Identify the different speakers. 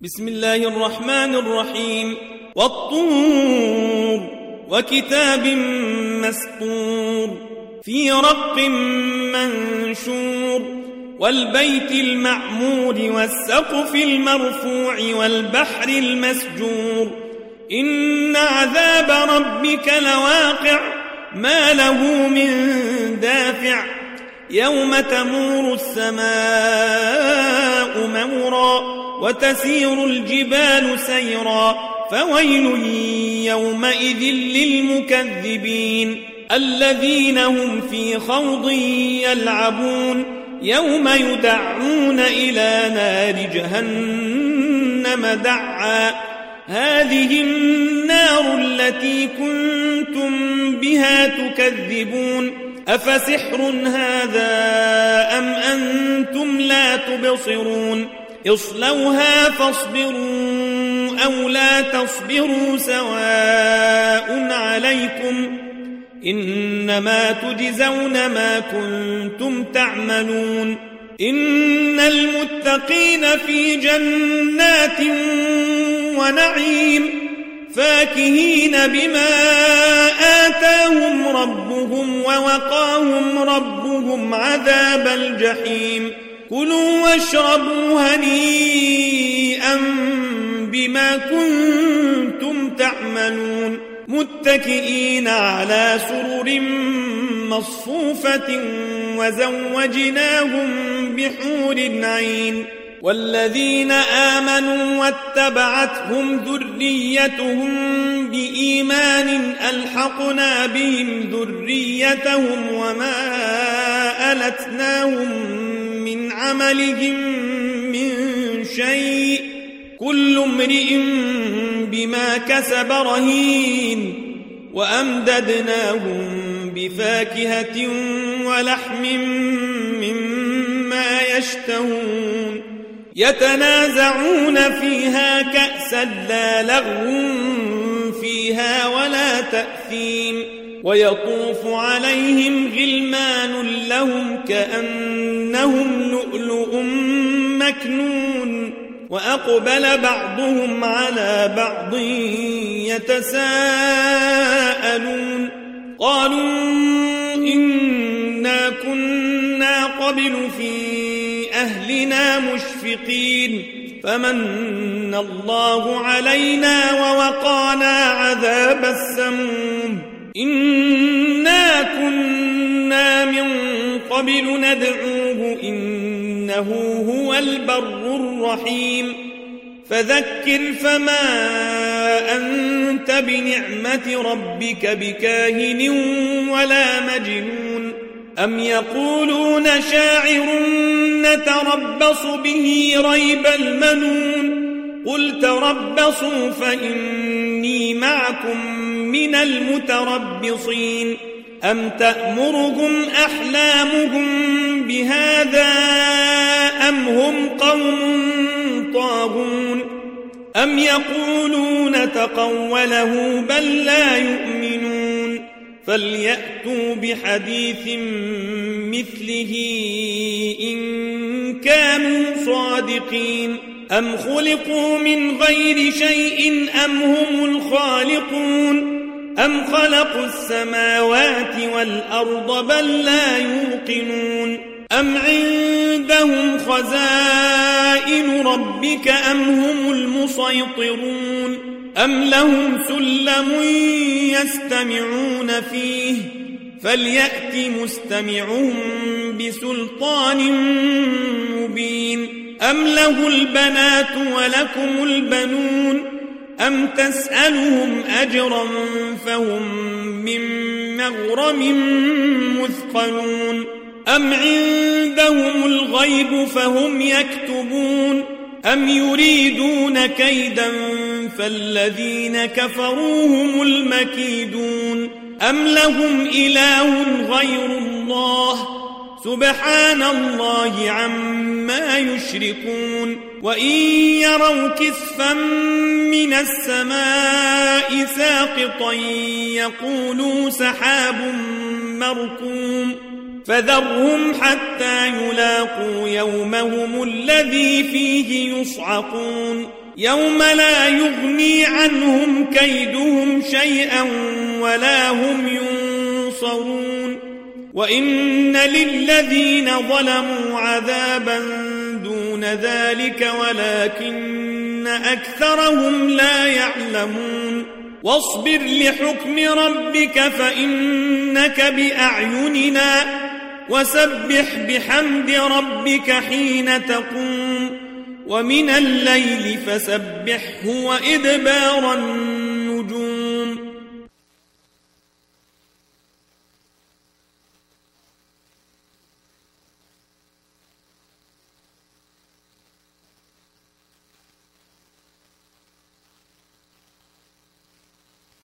Speaker 1: بسم الله الرحمن الرحيم. والطور وكتاب مسطور في رق منشور والبيت المعمور والسقف المرفوع والبحر المسجور إن عذاب ربك لواقع ما له من دافع يوم تمور السماء مورا وتسير الجبال سيرا فويل يومئذ للمكذبين الذين هم في خوض يلعبون يوم يدعون إلى نار جهنم دعا هذه النار التي كنتم بها تكذبون أفسحر هذا أم أنتم لا تبصرون اصلوها فاصبروا أو لا تصبروا سواء عليكم إنما تجزون ما كنتم تعملون إن المتقين في جنات ونعيم فاكهين بما آتاهم ربهم ووقاهم ربهم عذاب الجحيم كلوا واشربوا هنيئا بما كنتم تعملون متكئين على سرر مصفوفة وزوجناهم بحور عين والذين آمنوا واتبعتهم ذريتهم بإيمان ألحقنا بهم ذريتهم وما ألتناهم من عملهم من شيء كل امرئ بما كسب رهين وأمددناهم بفاكهة ولحم مما يشتهون يتنازعون فيها كأسا لا لغو فيها ولا تأثيم ويطوف عليهم غلمان لهم كأنهم لؤلؤ مكنون وأقبل بعضهم على بعض يتساءلون قالوا إنا كنا قبل في أهلنا مشفقين فمن الله علينا ووقانا عذاب السموم إنا كنا من قبل ندعوه إنه هو البر الرحيم فذكر فما أنت بنعمة ربك بكاهن ولا مجنون أم يقولون شاعر نتربص به ريب المنون قل تربصوا فإني معكم من المتربصين أم تأمرهم أحلامهم بهذا أم هم قوم طاغون أم يقولون تقوله بل لا يؤمنون فليأتوا بحديث مثله إن كانوا صادقين أم خلقوا من غير شيء أم هم الخالقون أم خلقوا السماوات والأرض بل لا يوقنون أم عندهم خزائن ربك أم هم المسيطرون أم لهم سلم يستمعون فيه فليأت مستمعهم بسلطان مبين أم له البنات ولكم البنون أم تسألهم أجرا فهم من مغرم مثقلون أم عندهم الغيب فهم يكتبون أم يريدون كيدا فالذين كفروا هم المكيدون أم لهم إله غير الله سبحان الله عما يشركون وإن يروا كسفا من السماء ساقطا يقولوا سحاب مركوم فذرهم حتى يلاقوا يومهم الذي فيه يصعقون يوم لا يغني عنهم كيدهم شيئا ولا هم ينصرون وإن للذين ظلموا عذابا دون ذلك ولكن أكثرهم لا يعلمون واصبر لحكم ربك فإنك بأعيننا وسبح بحمد ربك حين تقوم ومن الليل فسبحه وإدبار النجوم